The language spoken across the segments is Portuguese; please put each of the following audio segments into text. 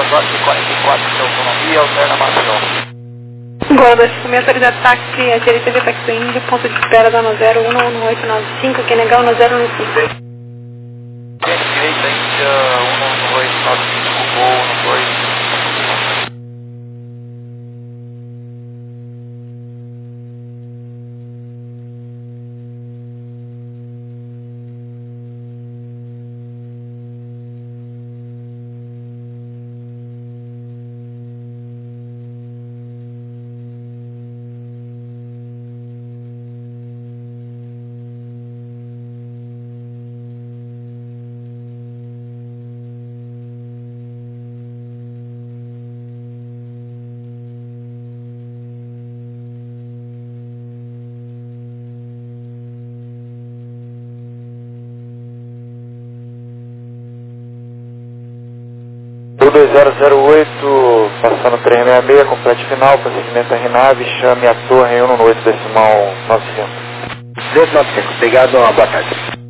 negócio de 44 de autonomia, alterna Maceió. Gol 256, autorizado táxi, à direita de táxi Índia, ponto de espera da 1011895, que negar 1015. Direita Índia, 11895, gol 12. O 2008, passando 366, complete final, procedimento RNAV, chame a torre 118 decimal 95. 295, obrigado, boa tarde.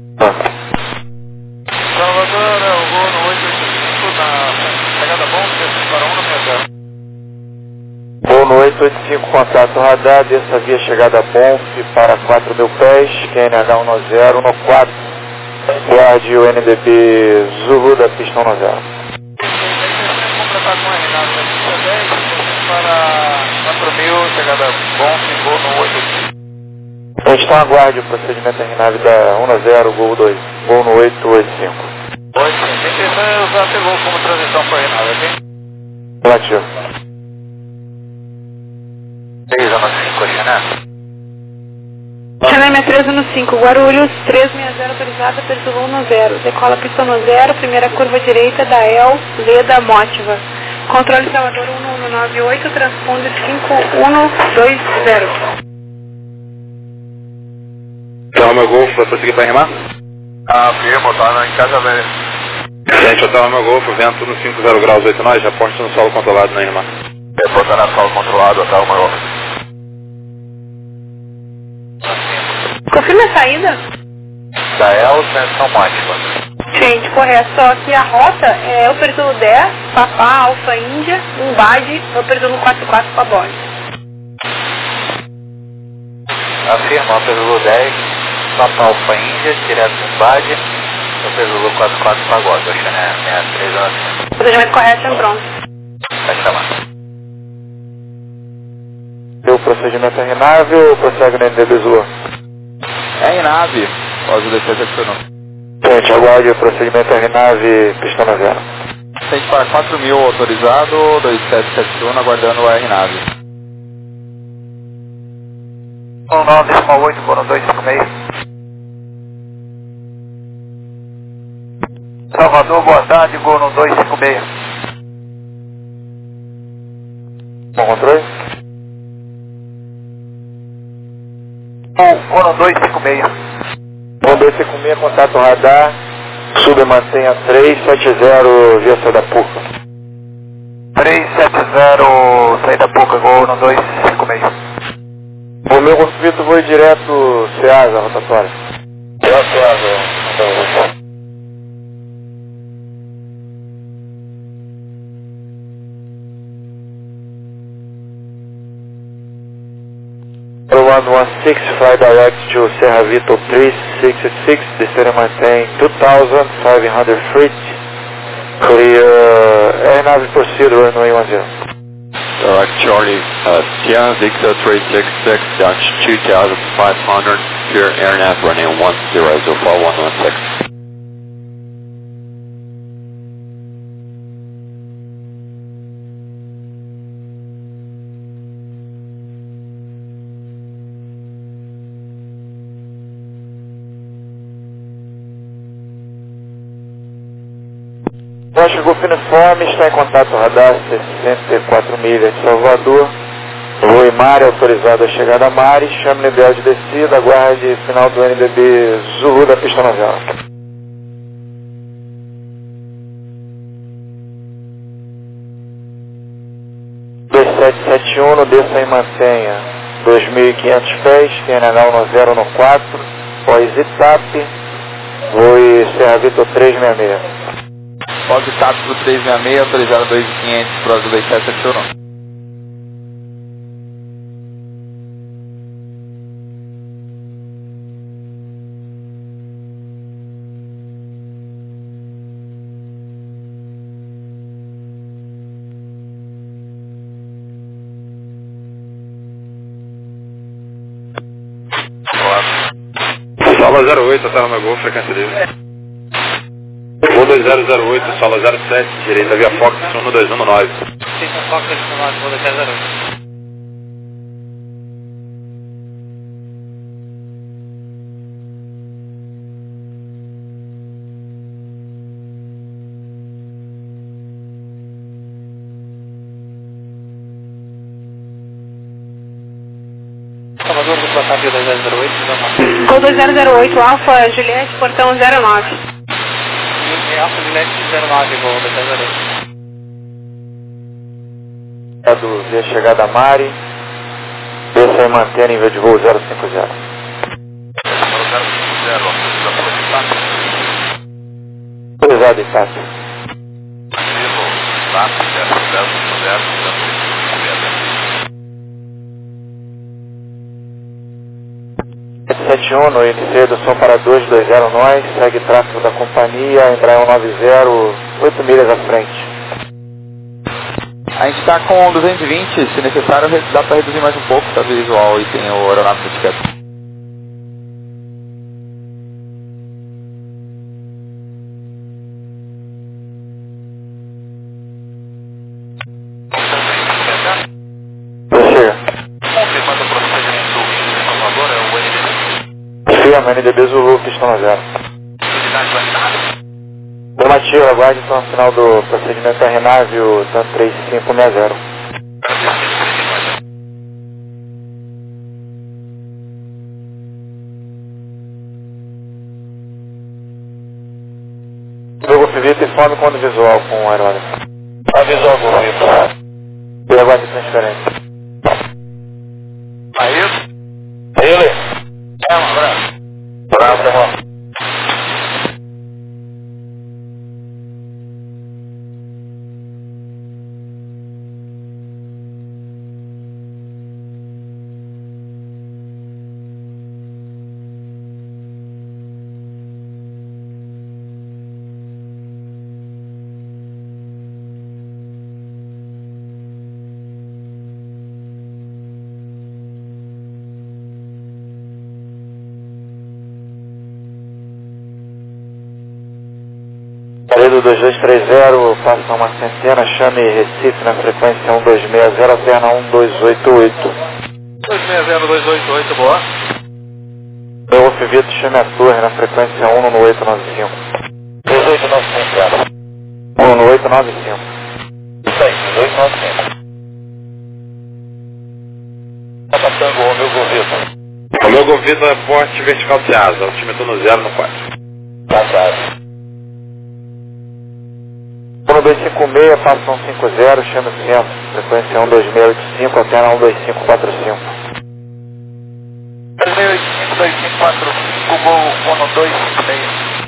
Salvador, o gol no 885, na pegada bom, desce para 160. Gol no 885, contato radar, desça via chegada BONF para 4.000 pés, QNH 19014, guarde o NDB Zulu da pista 10. Completar com a Renata da pista 10, para 4.000, chegada bom, ficou no 885. A gente então aguarde o procedimento RNAV da 10, gol 2, gol no 885. Pode sim, tem que usar esse gol como transição para a Renata, ok? Relativo. 315, Xané. Xané 6315, Guarulhos, 360 autorizada, perturbo 10, decola pista 10, primeira curva direita da El, Leda, Mótiva. Controle Salvador 1198, transponder 5120. Então, meu Golfo, vai prosseguir para rimar? Afirmo, tá em casa velha. Gente, Hotel meu Golfo, vento no 50 graus 8 nós, já ponte no solo controlado na rimar. Reportar na sala controlado, Hotel maior. Confirma a saída? Da El, transição Mótiva. Gente, correto, só que a rota é o perturbo 10, Papá, Alfa, Índia, Umbade, o perturbo 44 para bordo. Afirma, Perulu 10, Papa Alfa Índia, direto do Umbade, o Perulu 44 Pagode, o Xané 63 Procedimento correto, em pronto. Vai chamar. Deu o procedimento RNAV ou prossegue no NDB Zulu? RNAV, pode descer seccionou. Gente, aguarde o procedimento RNAV, pista 0. Sente para 4.000 autorizado, 2771, aguardando o RNAV. 19,8 por 256. Salvador, boa tarde, gol no 256. Bom controle? Gol no 256. Bom 256, contato radar, sub mantenha 370, via da PUCA. 370, saída pouca, gol no 256. O meu conflito foi direto Ceasa, rotatória. Pro 116, fly direct to Serra Vito 366, descer e mantém 2,500 feet, clear, airnave proceed, runway 10. Direct Charlie, Sierra Victor 366, Dutch 2500, pure airnav running 100416. Rocha Golfo Uniforme está em contato radar 64 milhas de Salvador. Voo Imari autorizado a chegada a Mari. Chame no ideal de descida. Aguarde final do NDB Zulu da pista 9. 2771, no desça e mantenha 2.500 pés, TNH 1014, pós-ETAP, voo Serra Vitor 366. Foz do Cápsula 366, autorizado 2500, Prosa 2779. Sala 08, Hotel Romeo Golf, frequência livre. Voo 2008, Sala 07, direita via Fox 1219. Station Fox 1219, voo 2008. Salvador do Platapio 2008, Gol 2008, Alfa Juliette, portão 09. Alfa Juliette 09, voo 2008. Via chegada a Mari, desça e mantém nível de voo 050. 050, Autorizado Itácia. ativo, TAP 0050. 71 no INC do som para 220 nós, segue tráfego da companhia, Embraer 190, 8 milhas à frente. A gente está com 220, se necessário dá para reduzir mais um pouco, tá visual e tem o aeronáutico etiqueta. Chega. Confirmando o procedimento em Salvador, é o NDB. Firma, NDB Zulu, pistão 0. Unidade validada. Normativo, aguarde então o final do procedimento RNAV, o TAN 3560. Golf Vitor, informe quando visual com o aerógrafo. Visual Golf Vitor. E aguarde transferência. Aí, Ele. Um abraço. Abraço, irmão. Paredo 2230, faça uma centena, chame Recife na frequência 1260, alterna 1288. 260288, boa. Golf Vitor, chame a torre na frequência 1 no 895. 1895. 1 no 895. Isso aí, 1895. Tá passando o meu Vitor. O meu Govito é porte vertical de asa, altímetro no 0 no 4. Passado. 1256, passa 150, chama o centro, frequência 12685, alterna 12545. 285, voo 1256.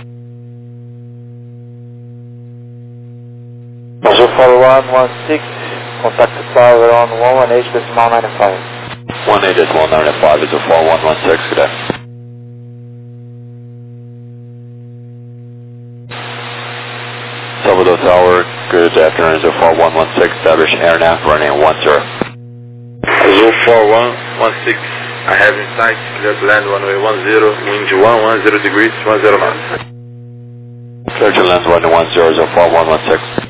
Azul Follow 116, contact tower on 118.95. 118.95 is a 4116, good day. Salvador Tower, good afternoon, is a 4116, establish airnav running 10. Azul 4116, I have in sight, clear to land runway 10, wind 110 degrees, 10 knots. Clear to land running 10 is a 4116.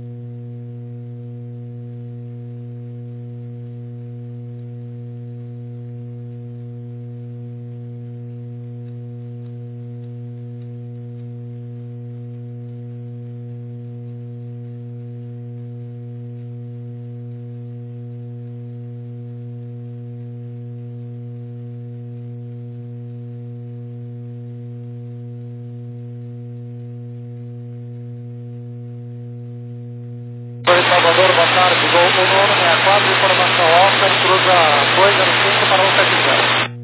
Salvador, boa tarde, voo 1164, informação Oscar, cruza 205 para 170.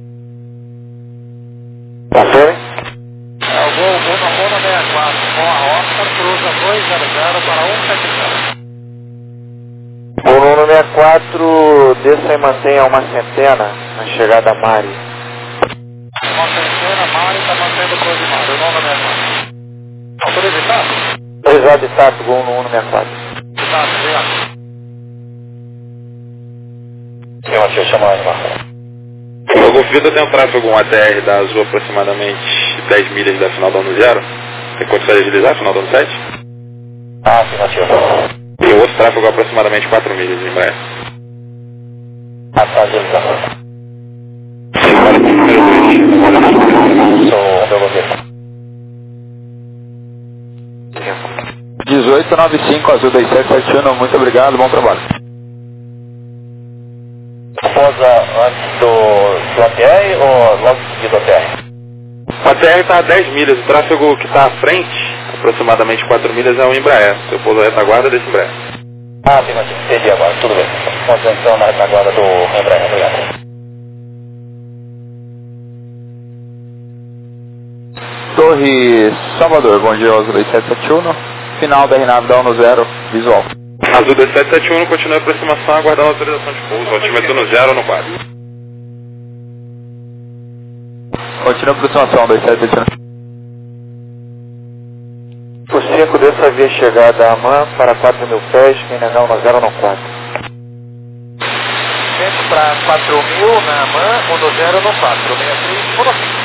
Confere? É o voo 1164, com a Oscar, cruza 200 O Nuno 64, desça e mantenha uma centena na chegada a Mari. Uma centena, Mari está mantendo o coisa de Mari, o Nuno 64. Autoriza Tato? Autorizado de Tato, gol no 164. Tato, obrigado. Sim, Matheus, chama lá, irmão. O Golfito tem um tráfego, um ATR da Azul aproximadamente 10 milhas da final do ano 0. Tem condições de agilizar a final do ano 7? Ah, sim, Matheus. E o outro tráfego aproximadamente 4 milhas de Embraer. Ah, tá, agilizando. Sim, agora com o número 2. Sou o meu governo. 1895, Azul 2771, muito obrigado, bom trabalho. Pousa antes do ATR ou logo em seguida do ATR? O ATR está a 10 milhas, o tráfego que está à frente, aproximadamente 4 milhas, é o Embraer. Seu pouso a retaguarda desse Embraer. Ah, sim, Matheus, entendi agora, tudo bem. Concentração na retaguarda do Embraer, obrigado. Torre Salvador, bom dia, Azul 2771. Final da RNAV da 10, visual. Azul 2771 continua a aproximação, aguardando a autorização de pouso. Altímetro no 0 ou no 4. Continua a aproximação, 2771. Por 5, desça via chegada a AMAN para 4.000 pés, quem negar no 0 no 4. Centro para 4.000 na AMAN, 10 no 4, 63, por aqui.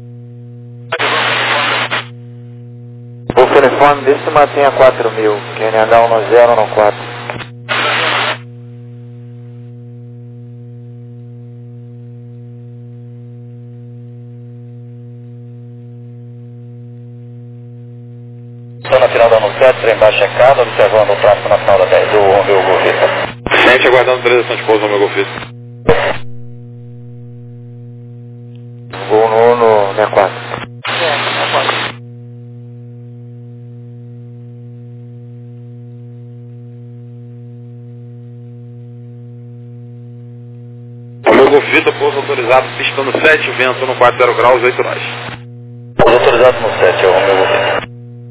O telefone desse mantenha 4.000, quem negar no 0 no 4. Estou na final da 17, trem baixo checado, observando o tráfego na final da 10 do meu Golfito. Gente, aguardando a autorização de pouso no meu Golfito. Gol no 64. O meu Golfito, pouso autorizado, pista no 7, vento no 40 graus, 8 nós. Pouso autorizado no 7, é o meu Golfito.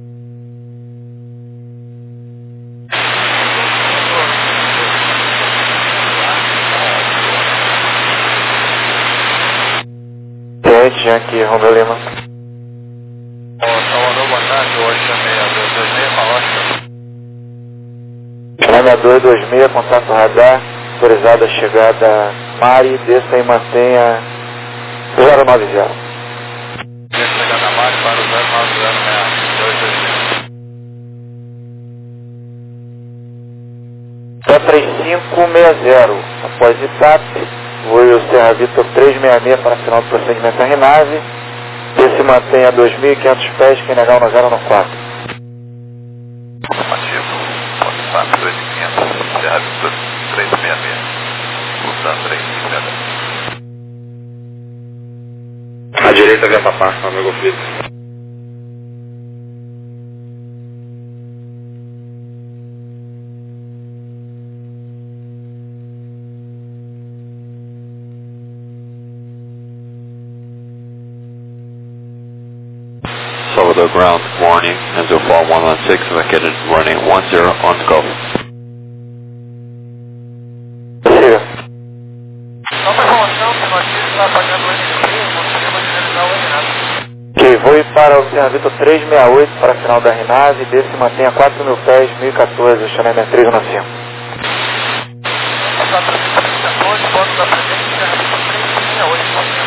Aqui, Romeu Lima. Salvador, boa tarde, hoje chamei a 226, fala. Chame 226, contato radar, autorizada a chegada Mari, desça e mantenha 090. Chegada Mari para o 090, 226. Tá 3560, após ITAP, voe o Serra Vitor 366 para final do procedimento da RNAV, desça e mantenha 2.500 pés, quem negar no 0 no 4. Afirmativo, WhatsApp 2500, Serra Vitor 366, Busan 350. À direita via Papá, no meu Golfito. Salvador ground warning, Enzo Fall 116, located running 10 on the Gulf. Siga. Só uma informação que nós está apagando o NDB, nós podemos realizar o RNAV. Ok, voe para o Serra Vitor 368 para a final da RNAV, desça e mantenha 4.000 pés, 1014, Chanel 3 no 5. Passar para a apresentação de bordo da presente, Serra Vitor 368,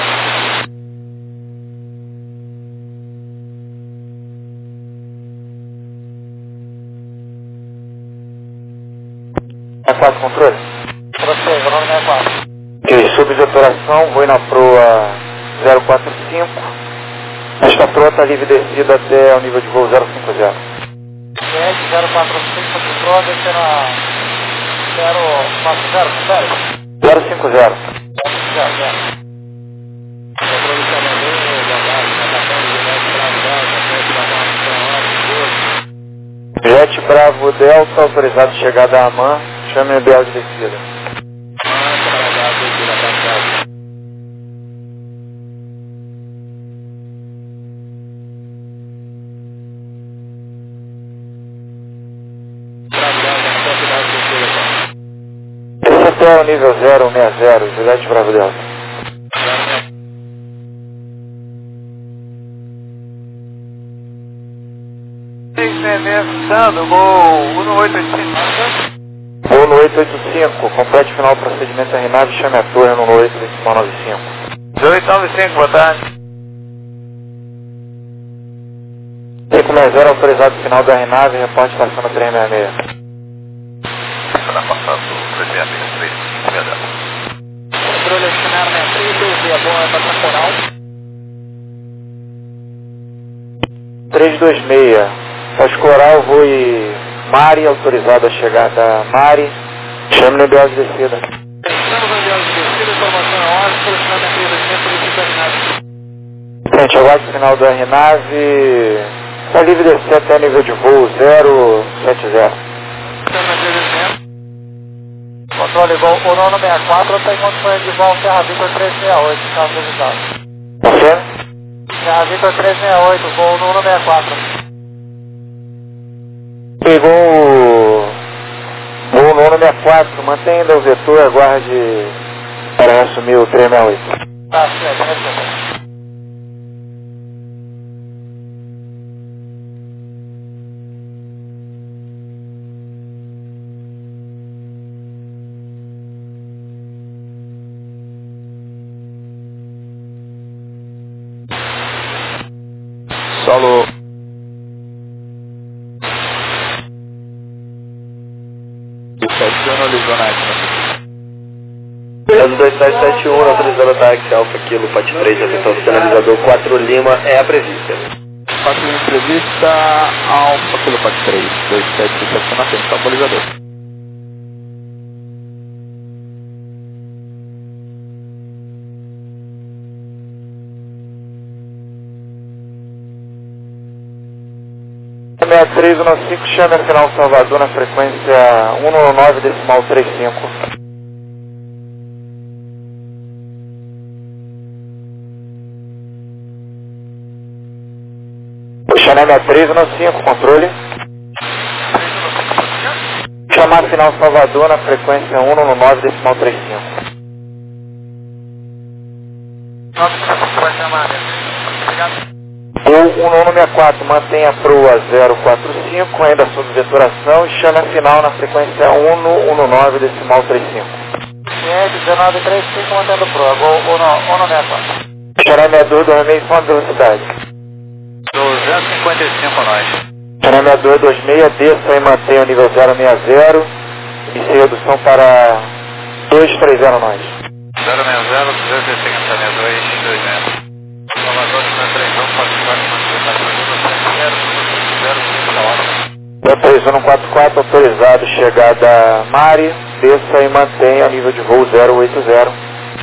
É 4 controle? Processo, o nome não é 4. Ok, sub de operação, voe na proa 045. Esta proa está livre descida até o nível de voo 050. EG 046, sobre proa, descer na 040, sério? 050. Jet Bravo Delta, autorizado chegada a AMAN, chame o Bel de descida. Hotel nível 060, Juliette Bravo Delta. Começando, gol 1885. Voo no 885, complete final do procedimento RNAV, chame a torre no 895. 1895, boa tarde. 560, autorizado final da RNAV, reporte estação na 366. Será passado 366, 360. Controle estacionário 63, via boa para Coral. 326, pós-coral, voe Mari, autorizado a chegada Mari, chame no IBL de descida. Estamos no IBL de descida, informação é hora, solucionamento da empresa, polícia terminada. Frente, aguarde final da RNAV, está livre de descer até nível de voo 070. Estamos na empresa. Controle gol 164, está em condições de voo Serra Vitor 368, caso resultado. Confirma? Serra Vitor 368, voo 164. Pegou o voo no 64, mantenha ainda o vetor, aguarde para assumir o 368. Tá, certo, respeito. Solo. Caso 2771, autorizando táxi Alfa Kilo, Pat 3, atenção sinalizador 4 Lima, é a prevista. 4 Lima prevista, Alfa Kilo Pat 3, 2771, atenção balizador. É 315, chame a final Salvador na frequência 119 decimal 35. Chanel 6315, controle. Chamar final Salvador na frequência 119 decimal 35. Vai chamar, obrigado. Voo 1164, mantenha a proa 045, ainda sob veturação, e chame a final na frequência 119 decimal 35. 1935, mantendo proa, gol 164. Chanel 6226, fonte de velocidade. 255 a nós. Chanel 6226, desça e mantenha o nível 060, inicie redução para 230 nós. 060, 250, 226. Salvador, 331, 3144, autorizado, chegada Mari, desça e mantenha o nível de voo 080.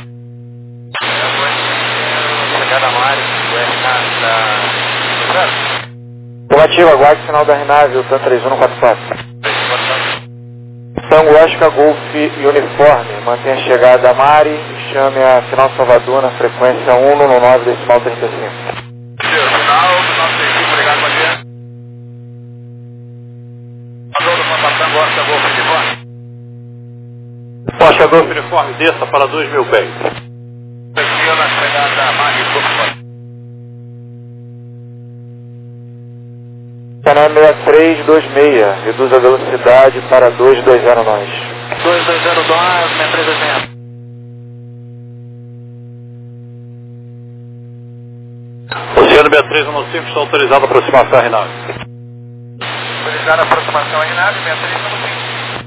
Chegada Mari, Combativo, aguarde sinal da RNAV, o TAN 3144. Tango Oscar Golf Uniforme, mantenha a chegada Mari e chame a final Salvador na frequência 119 decimal 35. Final, nossa equipe, obrigado, bom dia. Tango Oscar Golf Uniforme. Oscar Golf Uniforme, desça para 2.000 pés. Aqui na chegada Mari, Golf. Canal 6326, reduz a velocidade para 220 nós. 2202, minha empresa vem. Oceano 6315, está autorizado a aproximação RNAV. Autorizada a aproximação RNAV, 6315.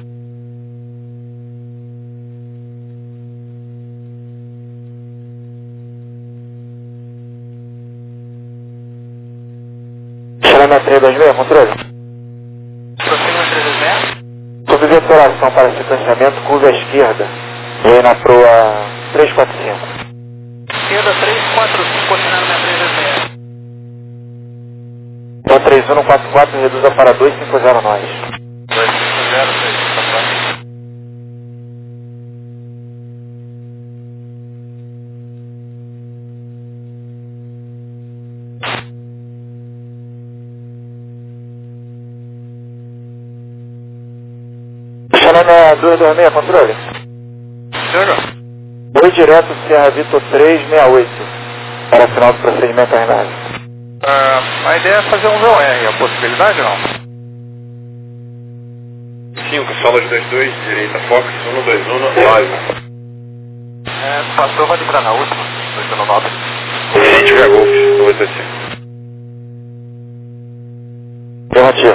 Chama 326, controle. Prossiga 320. Sob vetoração para sequenciamento, curva à esquerda. Vem na proa 345. Esquerda 345, assinando minha 320. Então 3144, reduza para 250 nós. 250, 344. Chanel 226, controle. voo direto Sierra Vitor 368 para final do procedimento RNAV. A ideia é fazer um VOR, a possibilidade ou não? 5, solas 22, direita, Fox, 1219. Passou, vai livrar na última, 219. Se tiver Golf, 285. Afirmativo.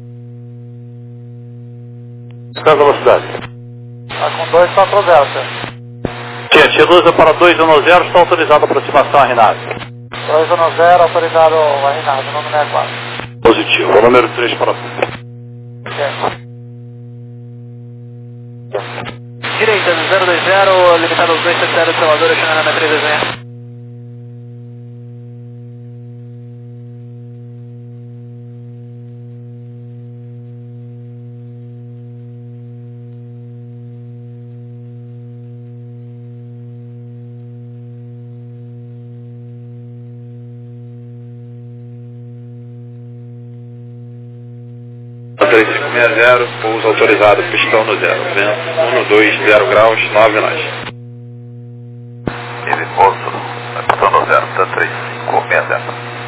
Qual a velocidade? Está com 240, senhor. Tietê, luza para 210, está autorizada a aproximação à RNAV. 210, autorizado a RNAV, número 64. Positivo. O número 3 para... Direita, 020, limitado aos 270 de Salvador, Xanana na 326. A 3560, pouso autorizado, pistão no 0. Vento 120 graus, 9 nós. Ele pouso, pistão no 0, tá 3560.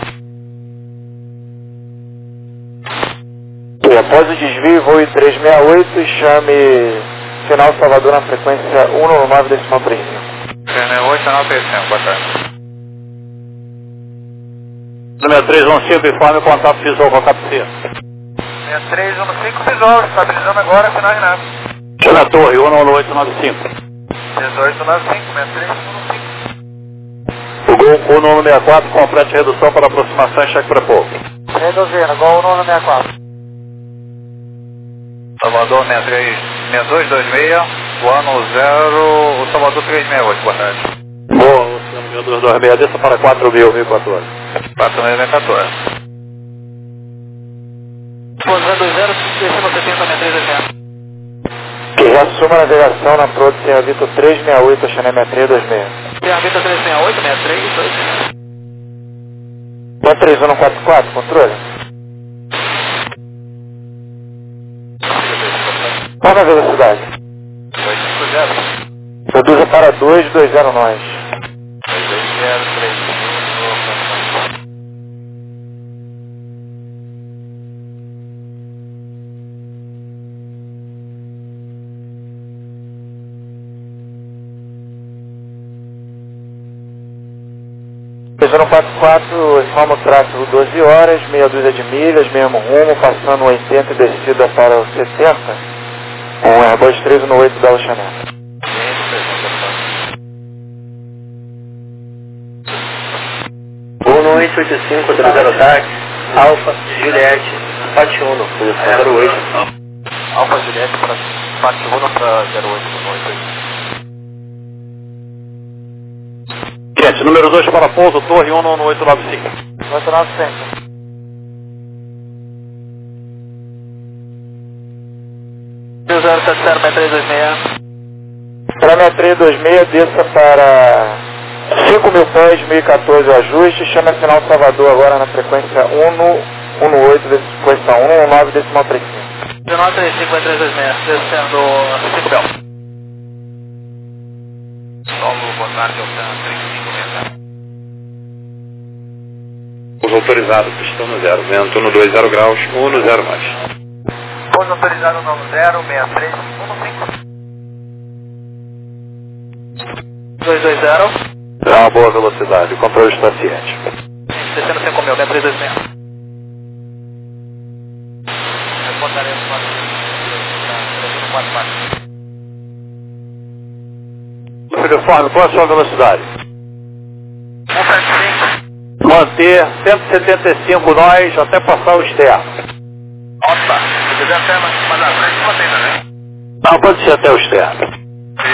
E após o desvio, voe 368 e chame final Salvador na frequência 199,35. 368, canal 35, boa tarde. Número 315, informe contato visual com a captura. 6315 visual, estabilizando agora, final RNAV. Na torre, 11895. 1895, 6315. O Gol 1164, complete redução para aproximação e cheque pré-pouso. Reduzindo, Gol 1164. Salvador 6226, o ano 0, o Salvador 368, boa tarde. Boa, Luciano 1226, desça para 4.014. 4.014. Pouso 20, descendo 70, 6380. Que reassuma a navegação na Pro de Sierra Vitor 368, Xané 6326. Sierra Vitor 368, 6326. 43144, controle. Qual a velocidade? 250. Reduza para 220 nós. 220, Precisando 44, informa o tráfego 12 horas, meia dúzia de milhas, mesmo rumo, passando 80 e descida para o 70, com Airbus 318 da Oceanet. 1885, autorizado ataque, Alfa, Juliette, Pate 1, posição 08. Alfa Juliette para Pate 1 para 08. Gente, número 2 para pouso, torre 11895. 895. Para 6326, desça para 5.000 pés, 1014 o ajuste, chama final Salvador agora na frequência 118, sequência 119,35. 1935, 326, descendo 5 Bel. Solo, boa tarde, Oceano 3560. Pouso autorizado, pistão no 0. Vento 120 graus, 10 nós. Pouso autorizado no 06315. 220. É uma boa velocidade, controle está ciente. Descendo 5 mil, 326. Reportaremos para 344. Uniforme, qual é a sua velocidade? 175. Manter 175 nós até passar o externo. Opa, se quiser até mais à frente, mantém também. Não, pode ser até o externo.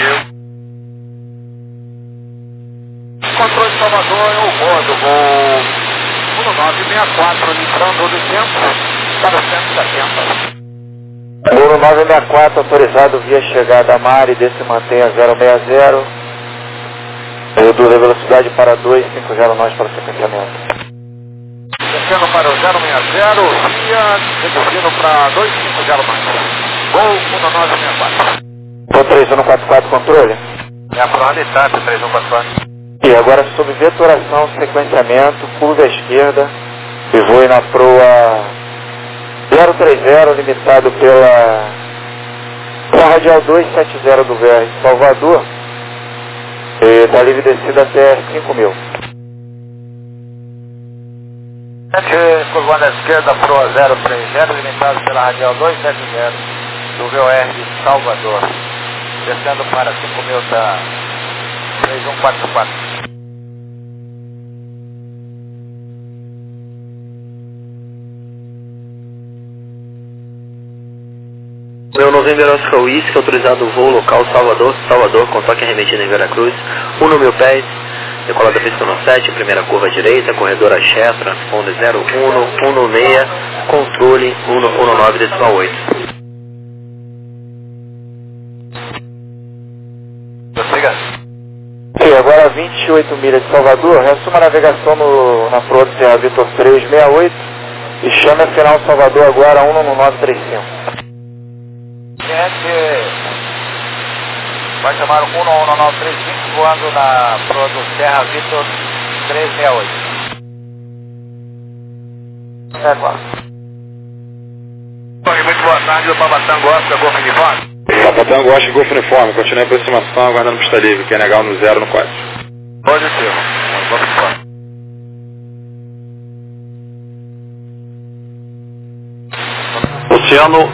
Controle de Salvador, eu rodo, vou 1964, litrando 800 para 170. Número 964, autorizado via chegada a Mari, desce e mantenha 060. Reduz a velocidade para 250 nós para sequenciamento. Descendo para o 060, via, reduzindo para 250 nós. Gol 1964. Tô 3144, controle. É a prova de TAP 3144. E agora sob vetoração, sequenciamento, curva à esquerda, e voe na proa 030, limitado pela radial 270 do VR Salvador, e da livre descida até 5.000. Curvando à esquerda, proa 030, limitado pela radial 270 do VOR de Salvador. Descendo para 5.000 da 3144. Meu November Oscar Whisky, autorizado o voo local Salvador, com toque arremetido em Veracruz, 1 mil pés, decolada pista no 7, primeira curva direita, corredor axé, transponder 0116, controle 119,8. E agora 28 milhas de Salvador, reassuma a navegação na proa do Serra Vitor 368 e chame a final Salvador agora 11935. Vai chamar o 11935 voando na proa do Serra Vitor 368. É claro. Muito boa tarde, do Papatango Oscar, Golfo Uniforme. Papatango Oscar, Golfo Uniforme, continue a aproximação, aguardando pista livre, que é negar no 0 no 4. Pode ser, Golfo Uniforme. Oceano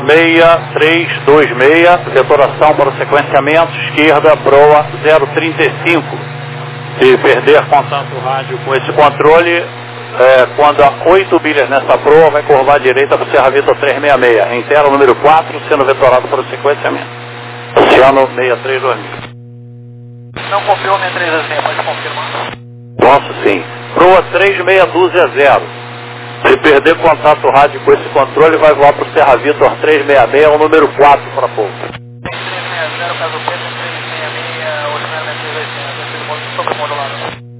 6326, vetoração para o sequenciamento, esquerda, proa 035. Se perder contato rádio com esse controle, quando há 8 milhas nessa proa, vai curvar à direita para o Serra Vitor 366. Inteira número 4, sendo vetorado para o sequenciamento. Oceano 6326. Não confiou na 360, pode confirmar? Posso sim. Proa 3620. Se perder contato rádio com esse controle, vai voar para o Serra Vitor 366, o número 4 para pouco. 360, caso P, 366, original 380, sobre o modulado.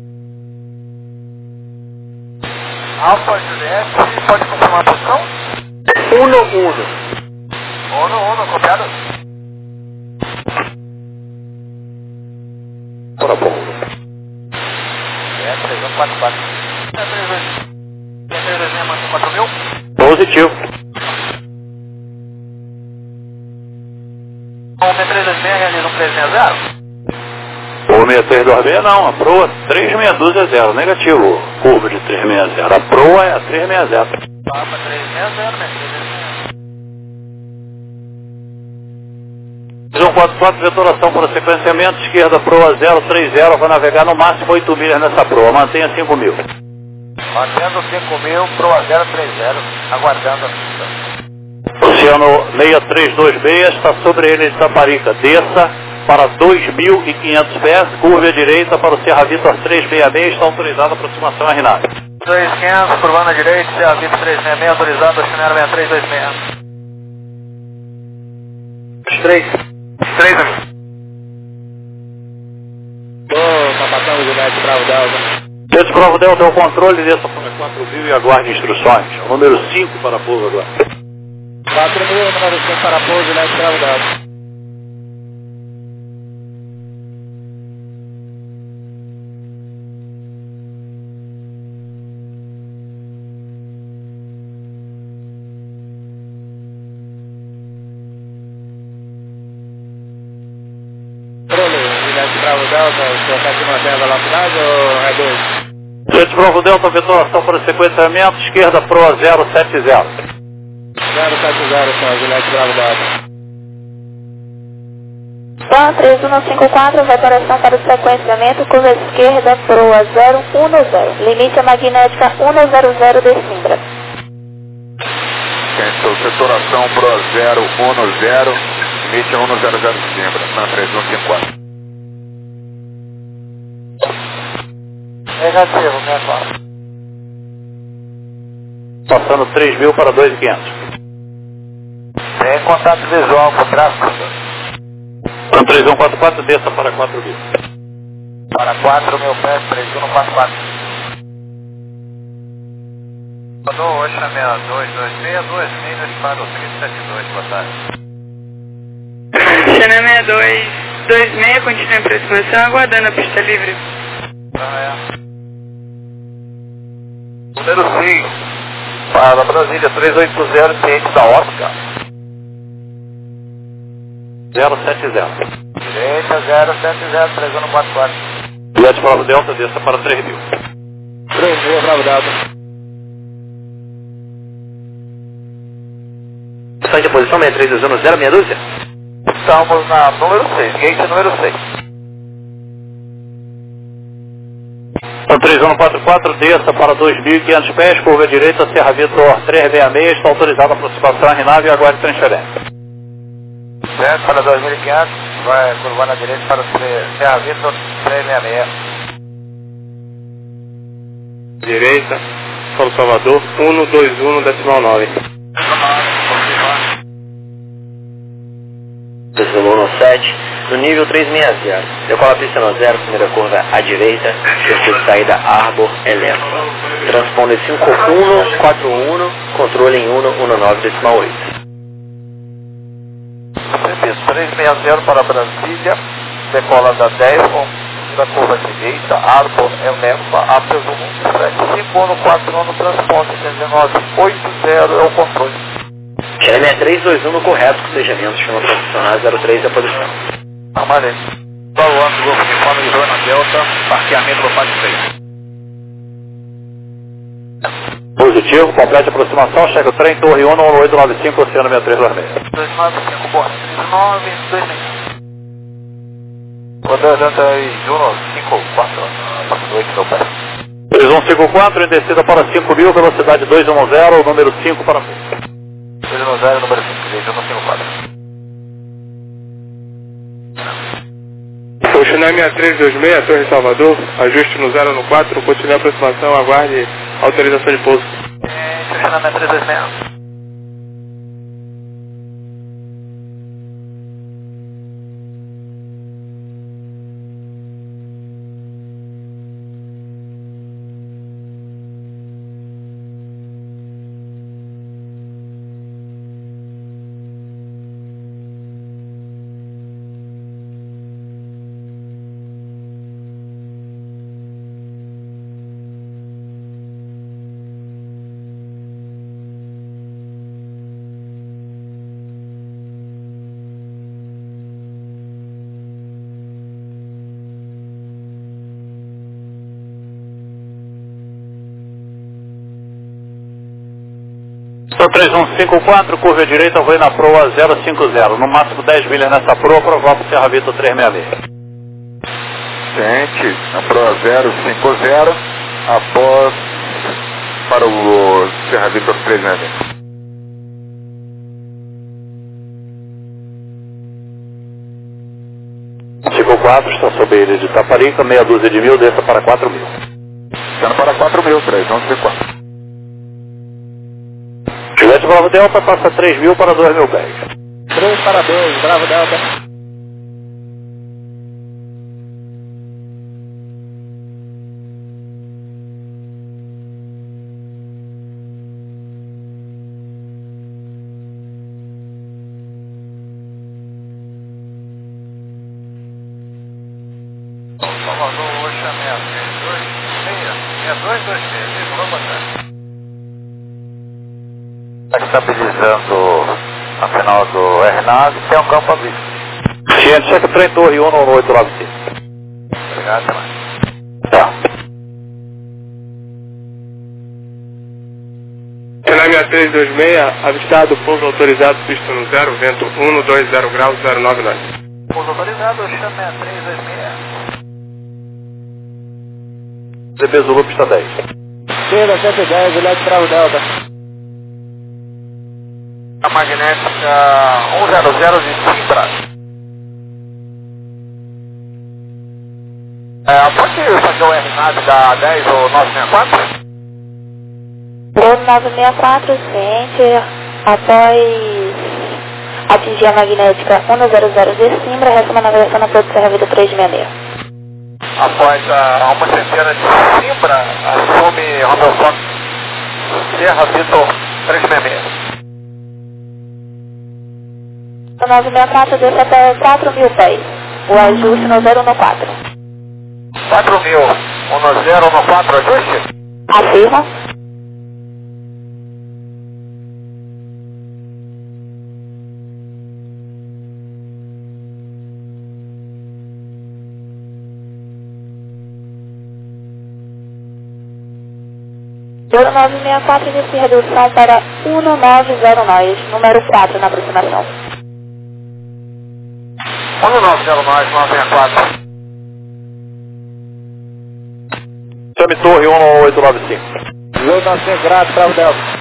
Alfa Juliette, pode confirmar a posição? 1-1, copiado? Para pouco. 3144. 326, mantém 4.000? Positivo. 16326 realiza um 360? O 6326 não, a proa 3620, negativo, curva de 360, a proa é a 360. Papa 360, 144, vetoração para o sequenciamento, esquerda, proa 030, vai navegar no máximo 8 milhas nessa proa, mantenha 5.000. Mantendo 5.000, proa 030, aguardando a pista. Oceano 6326, está sobre ele de Taparica, desça para 2.500 pés, curva à direita para o Serra Vitor 366, está autorizada a aproximação a RNAV. 2.500, curvando à direita, Serra Vitor 366, autorizado a chinelo 6326. 3 amigos. Papatango Juliette, Bravo Delta. Esse Bravo Delta é o controle, desça para 4.000 e aguarde instruções. Número 5 para pouso agora. 4.000, número 5 para pouso, Juliette, Bravo Delta. Bravo Delta, o senhor quer que mantenha a velocidade ou é 2? Esse Bravo Delta, vetoração para o sequenciamento, esquerda, proa 070. 070, senhor Juliette, Bravo Delta. Plan 3154, vetoração para o sequenciamento, curva esquerda, proa 010, limite magnética 100 de Simbra. Cancel, vetoração proa 010, limite 100 de Simbra, na 3154. Negativo, né, claro. Passando 3.000 para 2.500. Tem contato visual com o tráfego. Então 3144, desça para 4.000. Para 4.000 pés, 3144. Mandou hoje na 6226, 2 milhas para o 372, boa tarde. China 62. 26, continua em aproximação, aguardando a pista livre. Número 6, para Brasília, 380, ciente da Oscar. 070. Direita, 070, 3144. Juliette Bravo Delta, desça para 3000. 3000, Bravo Delta. Estação de posição 6320 meia dúzia. Estamos na número 6, gate número 6. Então 3144, desça para 2.500 pés, curva direita, Serra Vitor 366, está autorizada a aproximação à RNAV e aguarde transferência. Certo, para 2.500, vai curvar na direita para Serra Vitor 366. Direita, São Salvador, 121,9. Decolou no 7, no nível 360. Decola a pista no 0, primeira curva à direita, circuito de saída Arbor Eleva. Transponder 5141, controle em 119,8. Serviço 360 para Brasília, decola da 10 com da curva direita, Arbor Eleva, APV 17541 no transporte 11980 é o controle. Xeremia 321 no correto, com sejamentos firma profissional 03 a posição. Amarelo. Baluando, Golfo de Fome, Joana Delta, parqueamento do Pátio 3. Positivo, complete a aproximação, chega o trem, Torre 1, 1895, Oceano 6326. 295, bom, 1926. Rodando Delta e Juno 54, meu pai. 3154, em descida para 5.000, velocidade 210, número 5 para frente. 210, número 5, Juno 54. Oxinai 6326, Torre Salvador, ajuste no 014, continue a aproximação, aguarde autorização de pouso. Oxinai 6326. Então 3154, curva direita, vou na proa 050, no máximo 10 milhas nessa proa, provar para o Serra Vitor 366. Ciente, na proa 050, após para o Serra Vitor 366. Chico 4, está sob a ilha de Taparica, meia dúzia de mil, desça para 4.000. Sendo para 4.000, 314. Juliette Bravo Delta, passa 3.000 para 2.000 pés. 3 para 2, Bravo Delta. Salvador, hoje é 6226, vamos botar. Estabilizando a final do RNAV, tem um campo aberto. Ciente, checa trem Torre 1, 1895. Obrigado, também. Tá. Oxinai 6326, avistado, pouso autorizado, pista no 0, vento 120 graus, 099. Pouso autorizado, Oxinai 6326. DB Zulu, pista 10. Chega 110, Juliette Bravo Delta. A magnética 100 de Simbra. Pode fazer o RNAV da 10 ou 964? 964, ciente, após atingir a magnética 100 de Simbra, resta uma navegação na Porto Serra Vitor 366. Após a uma centena de Simbra, assume rotação Serra Vitor 366. 964, desce até 4.000 pés. o ajuste no 014. 4.000, 1014, ajuste? Afirma. Zero 964 inicia redução para 1909, número 4 na aproximação. 1909, 964. Chame Torre 1895. 900 graus, Bravo Delta.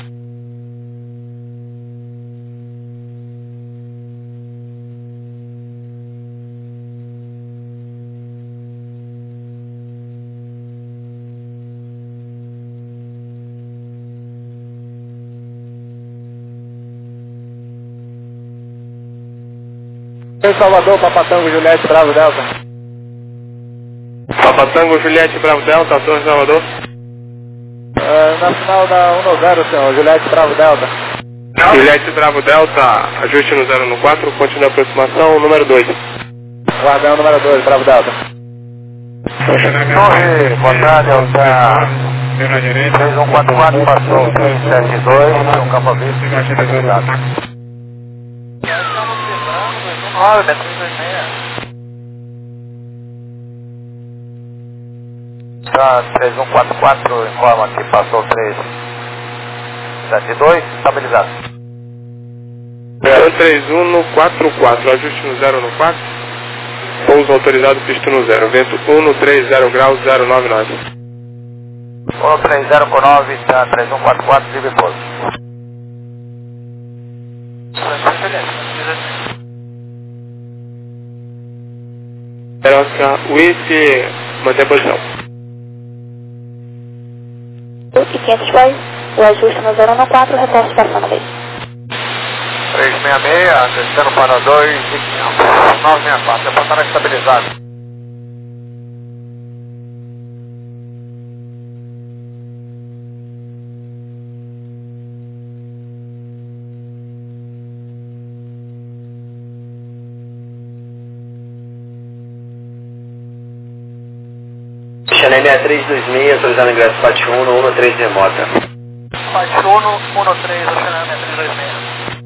Em Salvador, Papatango, Juliette, Bravo Delta. Papatango, Juliette, Bravo Delta, Torre Salvador. Na final da 1-0, senhor, Juliette, Bravo Delta. Juliette, Bravo Delta, ajuste no 014, continua a aproximação, número 2. Guardão número 2, Bravo Delta. Torre, boa tarde, Delta. 3144, passou 372, um campo a vista e estabilizado. Olha, metro 26. Tá, 3144, informa que passou 372, estabilizado. 3144, ajuste no 014, pouso autorizado, pista no 0, vento 130 graus 099. 130 com 9, tá, 3144, livre pouso. Oscar, Witt, mantém a posição. E 500 o ajuste no 014, reforço passando mesmo. 366, descendo para 2 e 500. 964, reportando estabilizado. Chanel 6326, autorizando ingresso Pátio 1, 13 remota. Pátio 1, 13, Chanel 6326.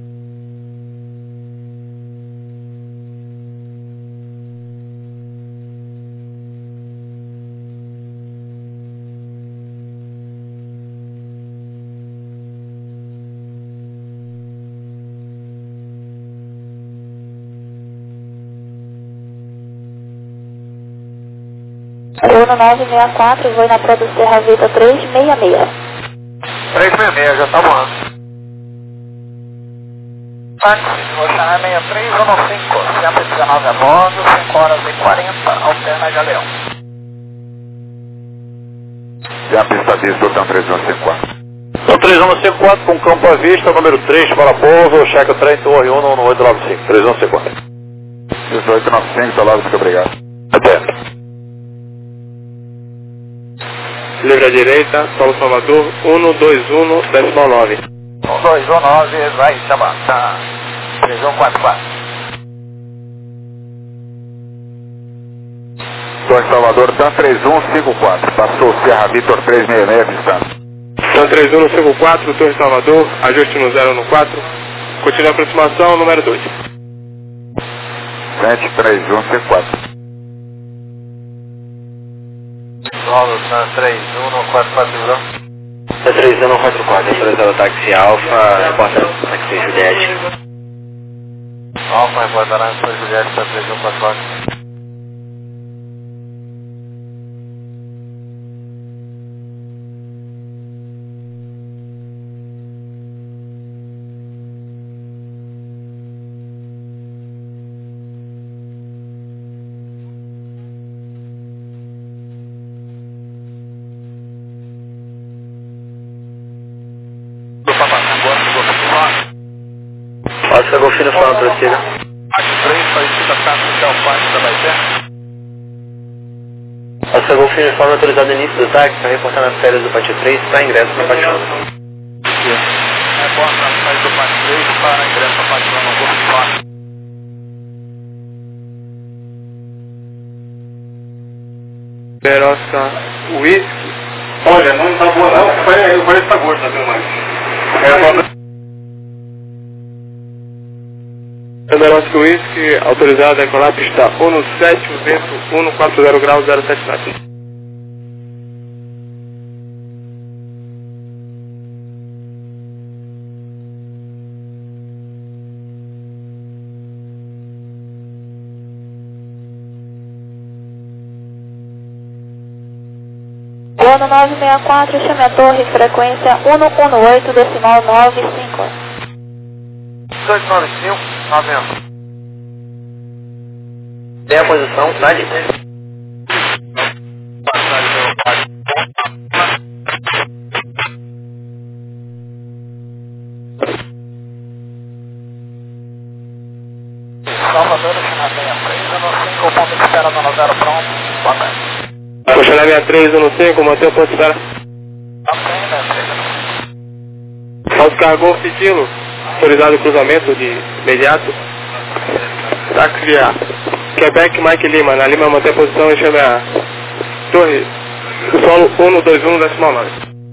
Bruno 964, vou na Prado Serra Vita 366. 366, já tá voando. Táxi, Oceana 6315, 119 a bordo, 5 horas e 40, alterna Galeão. Já a pista vista, botão 3154. Então 3154 com campo à vista, número 3 para pouso, checa o trem Torre 11895, 3154. 1895, tá lá, muito obrigado. Até. Livre à direita, Solo Salvador, 121, decimal 9. 1219, vai chamar, tá. 3144. Torre Salvador, TAM 3154. Passou Serra Vitor 366, distância. TAM 3154, Torre Salvador, ajuste no 014, continua a aproximação, número 2. 3154. Solo, tá 3144, virou. Tá 3144, autorizado táxi Alfa, reporta táxi Juliette. Alfa, reportará em São Juliette, tá 3144. Oscar Golfino falando, prossiga. Pátio 3, Falecida Casa do Pátio da Baité. Oscar Golfino falando, autorizado início do táxi para reportar nas férias do Pátio 3 para ingresso na Pátio 1. Reporta nas férias do Pátio 3 para ingresso na Pátio 1, Golfo Berosca Whisky. Olha, não tá boa não, parece que tá gordo, tá vendo mais? Berosca Whisky, autorizado a decolar, pista 17, vento 140 graus 07 knots. Ano 964, chame a torre, frequência 118, decimal 95. 295, 90. Tem a posição, tá ali? Salvador, chama 63, eu não sei qual ponto de espera no 0 pronto. Boa tarde. Coxa 63, eu não sei como manter o ponto de espera. Oscar Golf Kilo, autorizado o cruzamento de imediato. Táxi a Quebec Mike Lima, na Lima manter a posição e chame a torre. Solo 121 decimal 9.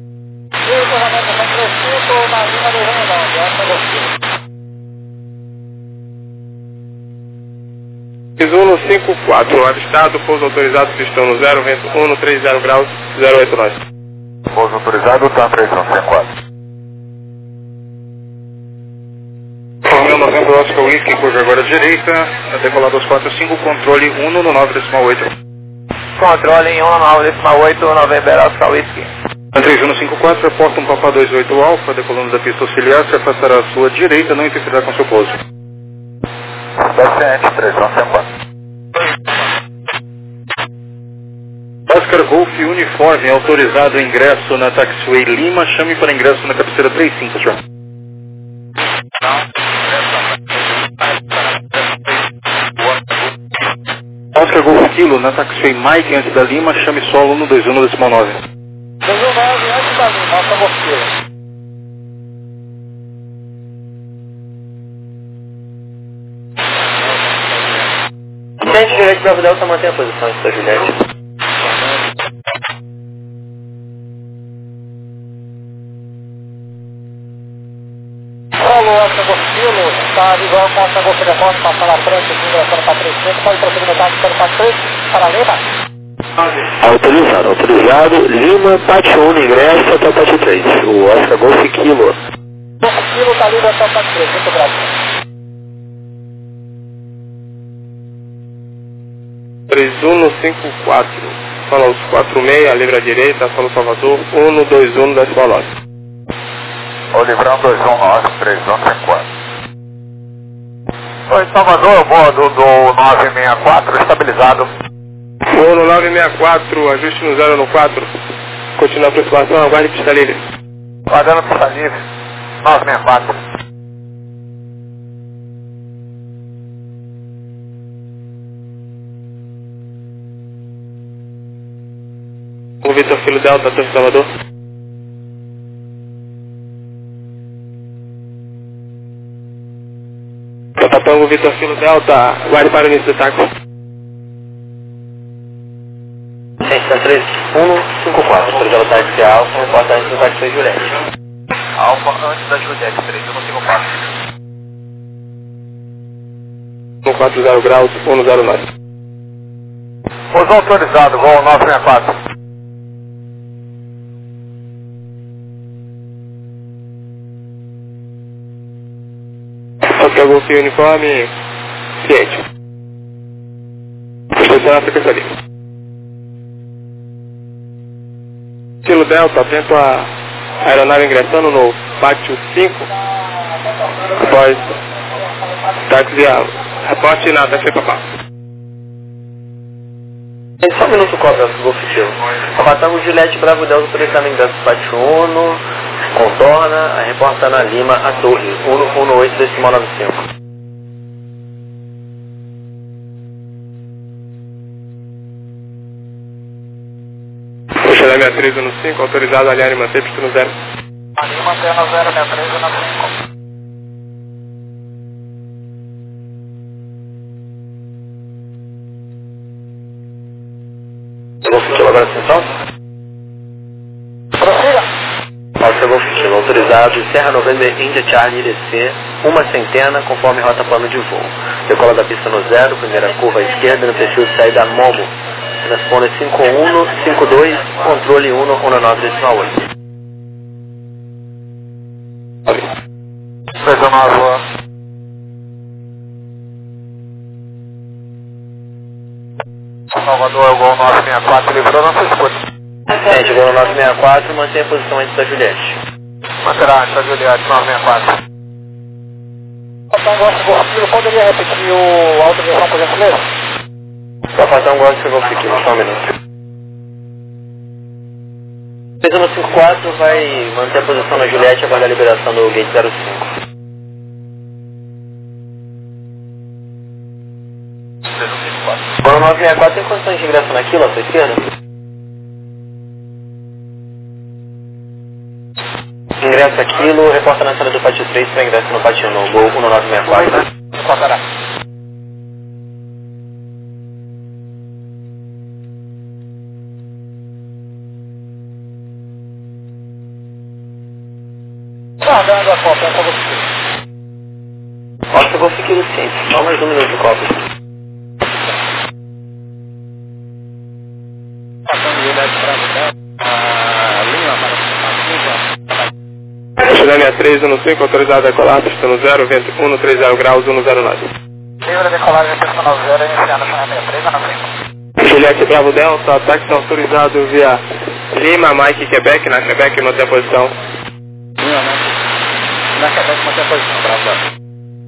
Piso 54, avistado, pouso autorizado, pistão no 0, vento 130 graus, 08 nós. Pouso autorizado, tá 3154. Romeo 90 Oscar Whisky, cuja agora à direita, decolar 245, controle 1 decimal 8. Controle 1 decimal 8, November Oscar Whisky. 3154, reporta um Papa 28 Alfa, decolando da pista auxiliar, se afastará à sua direita, não interferirá com seu pouso. Descente, 3154. Oscar Golf Uniforme, autorizado ingresso na Taxiway Lima, chame para ingresso na cabeceira 35, senhor. Oscar Golf Kilo, na Taxiway Mike antes da Lima, chame solo 121 decimal 9. 119 antes da Lima, Oscar Golf Kilo. Gente, Juliette Bravo Delta mantém a posição de Juliette. Solo Oscar Golf Kilo, está igual com Oscar Golf Telefone, passando à frente, ingressando para 35, pode prosseguir no táxi para 3, para Lima. Autorizado, Lima, Pate 1, ingresso até Pate 3, o Oscar Golf Kilo. Golf Kilo está livre até Pate 3, muito graças. 3154, fala os 46, livre à direita, fala o Salvador, 121 decimal 9. Olivrão 219, 3154. Oi, Salvador, bordo do 964, estabilizado. Voo no 964, ajuste no 0 no 4. Continua a aproximação, aguarde pista livre. Guardando pista livre, 964. O Vitor Filho Delta, Torre Salvador. Tatango Vitor Filho Delta, guarde para o início do táxi. Ciência 3154, autorizado táxi Alfa, reporta antes do táxi Juliette. Alfa antes da Juliette, 3154. 140 graus, 109. Pouso autorizado, voo 964. Oscar Golf Uniforme, ciente. Estacionar a frequência ali. Estilo Delta, atento a aeronave ingressando no pátio 5. Após táxi a reporte na taxa papá. Só um minuto, cobra do Golf Kilo. Abatamos Juliette Bravo Delta, autorizado ingresso Pate 1, contorna, a reporta na Lima, a torre, 118 decimal 95. Coxa da 63 no 5, autorizado a alinhar e manter pista no 0. Ali mantendo 063 no 5. Golf Kilo atenção. Alfa Golf Kilo, autorizado, Serra November India Charlie IDC, 100, conforme rota plano de voo. Decola da pista no 0, primeira curva à esquerda, no perfil de saída Momo. Responde 5152, controle 119,8. Salvador, o Gol 964, livrou nossa escuta. Gente, Gol 964, mantenha a posição antes da Juliette. Manterá antes da Juliette, 964. Então, Golf, poderia repetir o autorização, por gentileza? Só fazer um Golf Kilo, só um minuto. 3154 vai manter a posição na Juliette e aguardar a liberação do gate 05. Gol 964 tem condições de ingresso naquilo, à sua esquerda? Ingresso aquilo, reporta na entrada do pátio 3 para ingresso no pátio no Gol 1964. Reportará. Guardando a cópia, só você. Nossa, eu vou ficar sim. Só mais um minuto de cópia. Tsunami A315, autorizado a decolar, pista no 0, vento 130 graus, 109. Livre a decolagem, pista no 0, iniciando Tsunami A315. Juliette Bravo Delta, táxi autorizado via Lima, Mike, Quebec, na Quebec, manter a posição. Lima, Mike, na Quebec, manter a posição, Bravo Delta.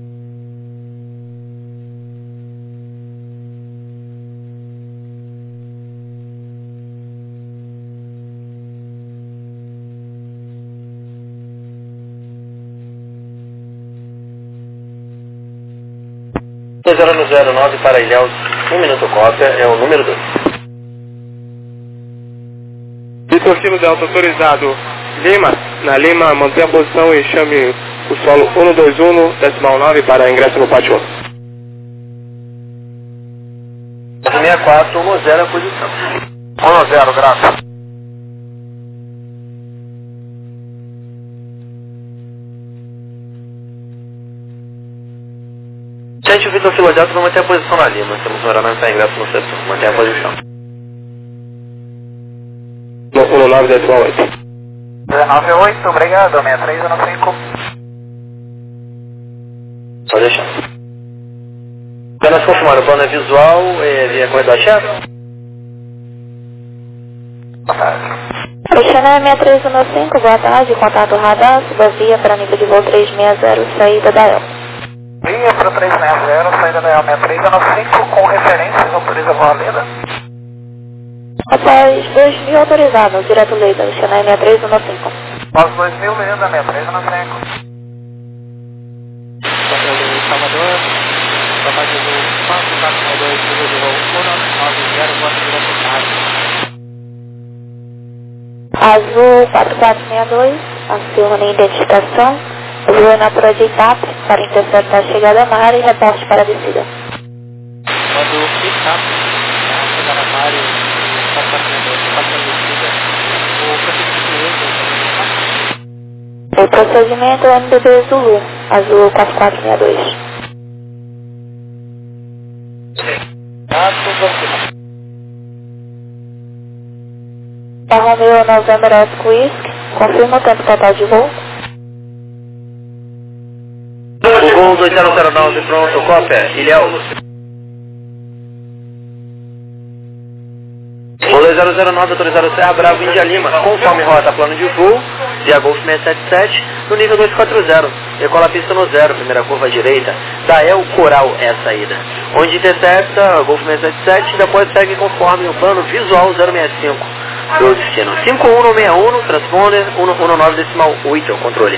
No 09 para Ilhéus, 1 minuto cópia, é o número 2. Vitor Kilo Delta, autorizado Lima, na Lima, mantenha a posição e chame o solo 121,9 para ingresso no pátio 1. 64, 10 a posição. 10, graças. Gente, o Vitor Kilo Delta vai manter a posição na Lima. Temos um aeronave para ingresso no setor. Mantenha a posição. 19,8. 19,8, obrigado. 6315. Pode deixar. Apenas confirmar, o plano é visual via corredor chefe? Boa tarde. Tsunami A315, boa tarde. Contato radar, suba via para nível de voo 360, saída da El. Via para 360, saída da El6315, com referências, autoriza a valida. Após 2.000 autorizados, direto lei da Tsunami A315. Após 2.000, lei da 6315. Salvador, trabalho do 442, nível de voo 190, voto direto Azul 4462, aciona a identificação. Voo na altura de ITAP para interceptar a chegada à mar e reporte para a descida. Quando ITAP chegar à mar e para a descida, o procedimento é NBB Zulu, Azul 4462. Romeo November Oscar Whisky, confirma o tempo total de voo. O Gol 2009 pronto, cópia, Ilhéus. Gol 2009 autorizado Serra Bravo Índia Lima, conforme rota plano de voo, via Golf 677, no nível 240. Decola a pista no 0, primeira curva à direita, da El Coral é a saída. Onde intercepta Golf 677 e depois segue conforme o plano visual 065 do destino. 5161, transponder 119,8 é o controle.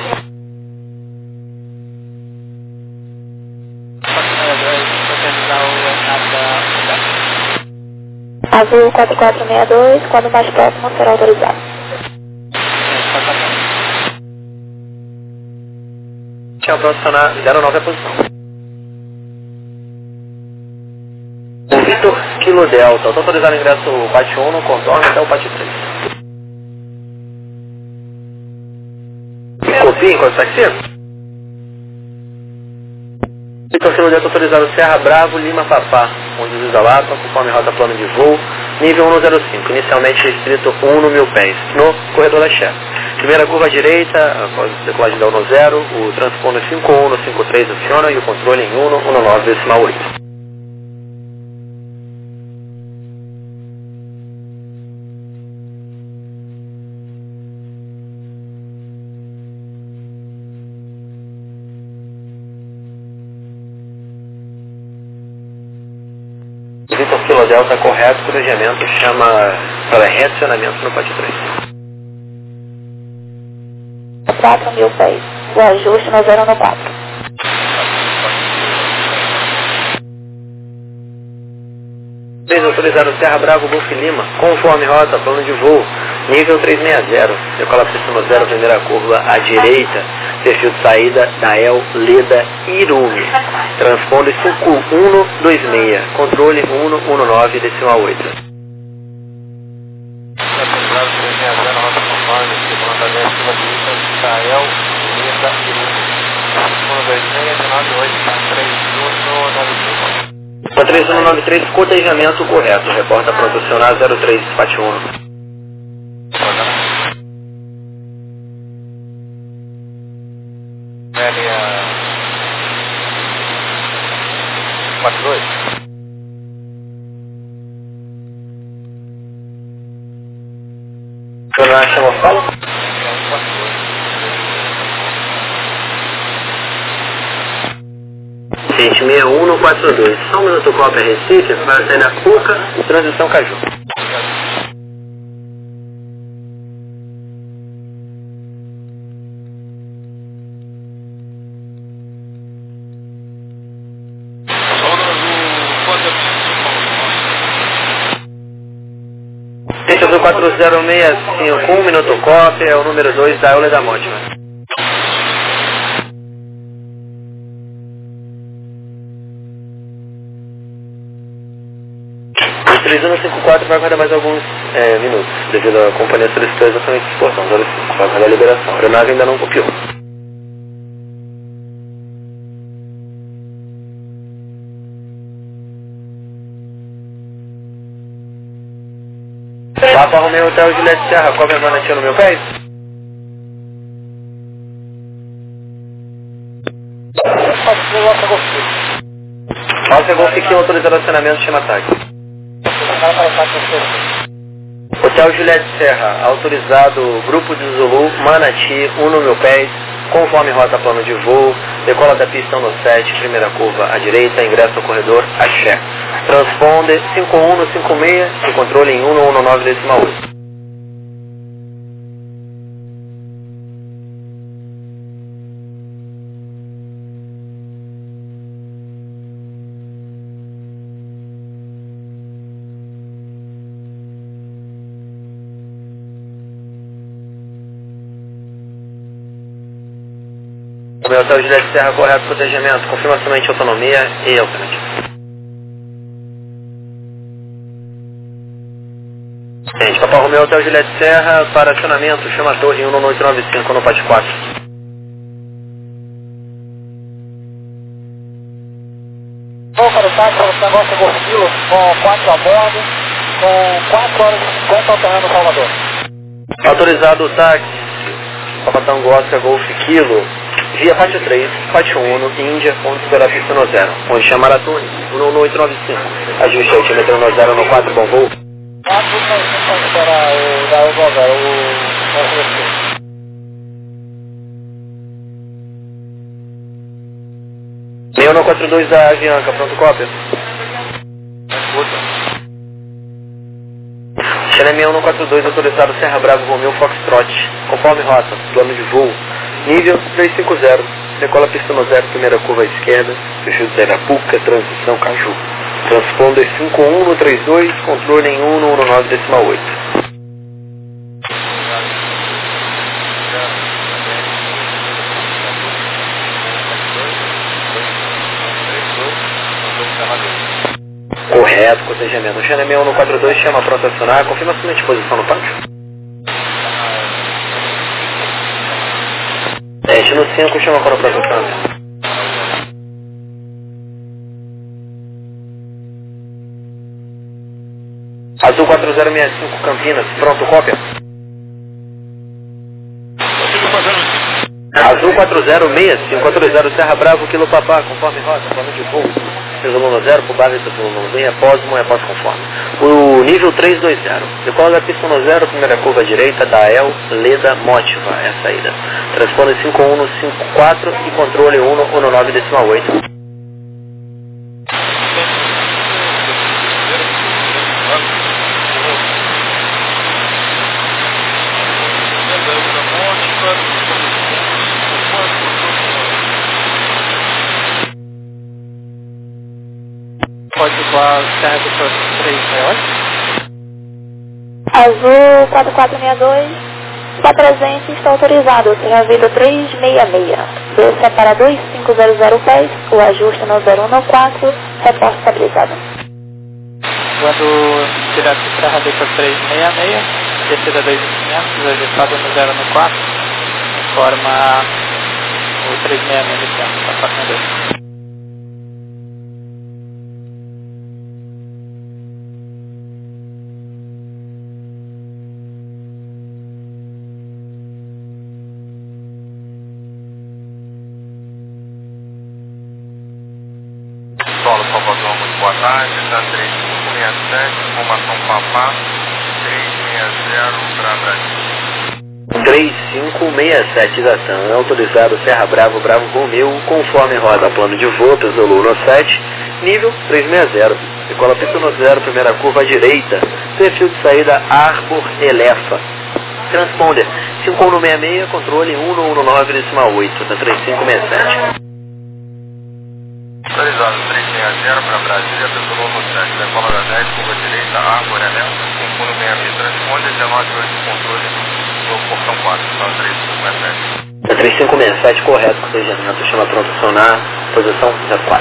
Azul 4462, quando mais próximo será autorizado. Tinha para acionar 09 a posição. O Vitor Kilo Delta, estou autorizado o ingresso PAT 1 no contorno até o PAT 3. Copia enquanto está aqui? Vitor Kilo Delta, autorizado Serra Bravo, Lima Papá, onde usa Lapa, conforme rota plano de voo, nível 105, inicialmente restrito 1 no 1000 pés, no corredor da Xé. Primeira curva à direita, após decolagem da 10, o transponder 51 no 53 aciona e o controle em 119,8. Vitor Kilo Delta correto, cruzamento chama para reacionamento no PAT 3. 4.000 pés. O ajuste no 014. Autorizado Serra Bravo, Golf Lima, conforme rota, plano de voo, nível 360, decola pista no 0, primeira curva à direita, perfil de saída da El Leda Irume, transponder 5126, controle 119,8. Para 3193, cotejamento correto. Reporta pronto acionar 03 PAT 1. Jornal chama fala? 6142. Só um minuto, cópia Recife, para sair na Cuca, transição Caju. Pista do 4065, 1 minuto, cópia, é o número 2 da Eule da Mótima. 3154 vai aguardar mais alguns minutos, devido à companhia solicitou exatamente esse portão, 05, vai aguardar a liberação. A aeronave ainda não copiou. Papa Romeo Hotel Juliette Serra, qual é a manantia no meu pé? Alfa Golf aqui, autorizado acionamento, chama ataque. Hotel Juliette Serra, autorizado Grupo de Zulu, Manati, 1 no meu pés, conforme rota plano de voo, decola da pista 17, primeira curva à direita, ingresso ao corredor, Axé. Transponder 51 no 56 e controle em 119,8. O meu Hotel Juliette Serra, correto protegimento, confirma somente autonomia e alternativa. Gente, Papa Romeo Hotel Juliette Serra, para acionamento, chama a torre 11895 no PAT 4. Vou para o táxi, para o negócio Gorfilo, com 4 a bordo, com 4 horas e 50 ao terreno Salvador. Autorizado o táxi, Papa Tango Oscar Golf Kilo, via PAT 3, PAT 1, Índia, onde esperar a pista no 0, onde chamar a torre 11895. Ajuste altímetro no 0 no 4, bom voo. 4 para esperar o da Eugóvel, o 6142 da Avianca, pronto, cópia? China 6142, autorizado Serra Bravo Romeo Foxtrot, conforme rota, plano de voo, nível 350, decola pista no 0, primeira curva à esquerda, perfil de Arapuca, transição Caju. Transponder 51 no 32, controle em 1 no 19,8. Correto, cortejamento. Channel 6142 chama pronto a acionar. Confirma a seguinte posição no pátio. Teste no 5, chama para pronto a acionar. Azul 4065 Campinas, pronto, cópia. Azul 4065, autorizado Serra Bravo, Quilo Papá, conforme rota, plano de voo. Peso 0, por base do volume 1, repouso conforme. O nível 320, decola da pista 10, primeira curva à direita, da El, Leda, Motiva, é a saída. Transponder 5154 e controle 119,8. Pode igual Serra do Porto 368. Azul 4462, está presente, está autorizado, Serra Vida 366. Desça para 2500 pés, o ajuste no 0194, reporte estabilizado. Quando direto de Serra do Porto 366, descida 2500, ajustado no 014, informa o 366 de tempo, está passando. Solo Salvador, muito boa tarde, está 3567, informação Papá, 360 para Brasília. 3567 da TAM, autorizado Serra Bravo, Bravo Romeu, conforme roda plano de voo, Peso 17, nível 360. Decola pista 0, primeira curva à direita, perfil de saída Arbor Elefa. Transponder 5166, controle 119,8 da 3567. Autorizado 360 para Brasília, Peso 7, decola da 10, curva direita, Arbor Elefa, 5166, transponder 198, controle do portão 4, então 3567. 3567, correto, cortejamento, chama pronto acionar, posição 04.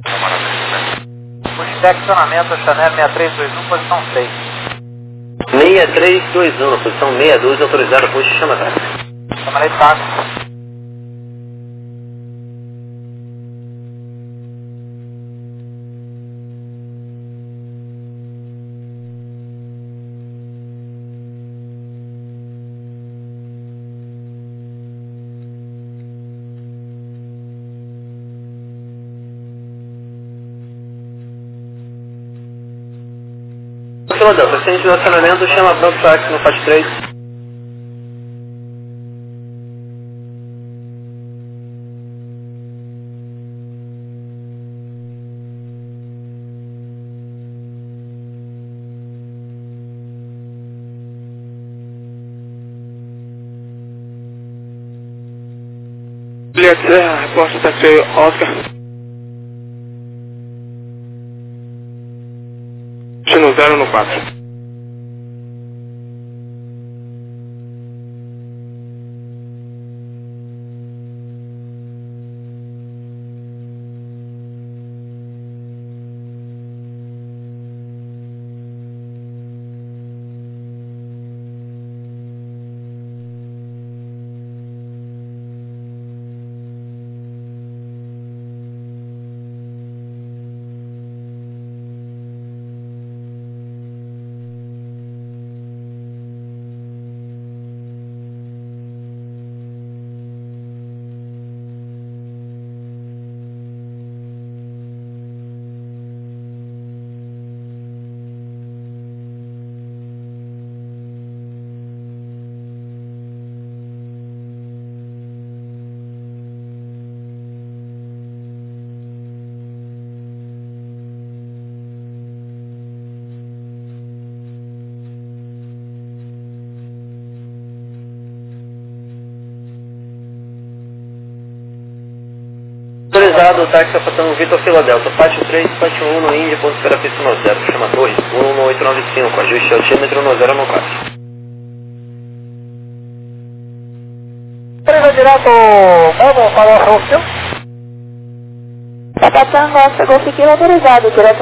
Conexionamento Chanel 6321, posição 6. 6321, posição 62, autorizado, puxa, chama táxi. Chamarei táxi. Senhor, paciente do acionamento, chama pronto táxi no FAT 3. Juliette Serra, repórter táxi Oscar. No 0 no 4. Autorizado o táxi afastando Vitor Filadelfia, pátio 3, pátio 1 no Índia, ponto para pista 0, chama torre, 11895, ajuste altímetro no 014. Presa direto, Memo, para o seu. Tapatango, Oscar Golf Kilo autorizado, direto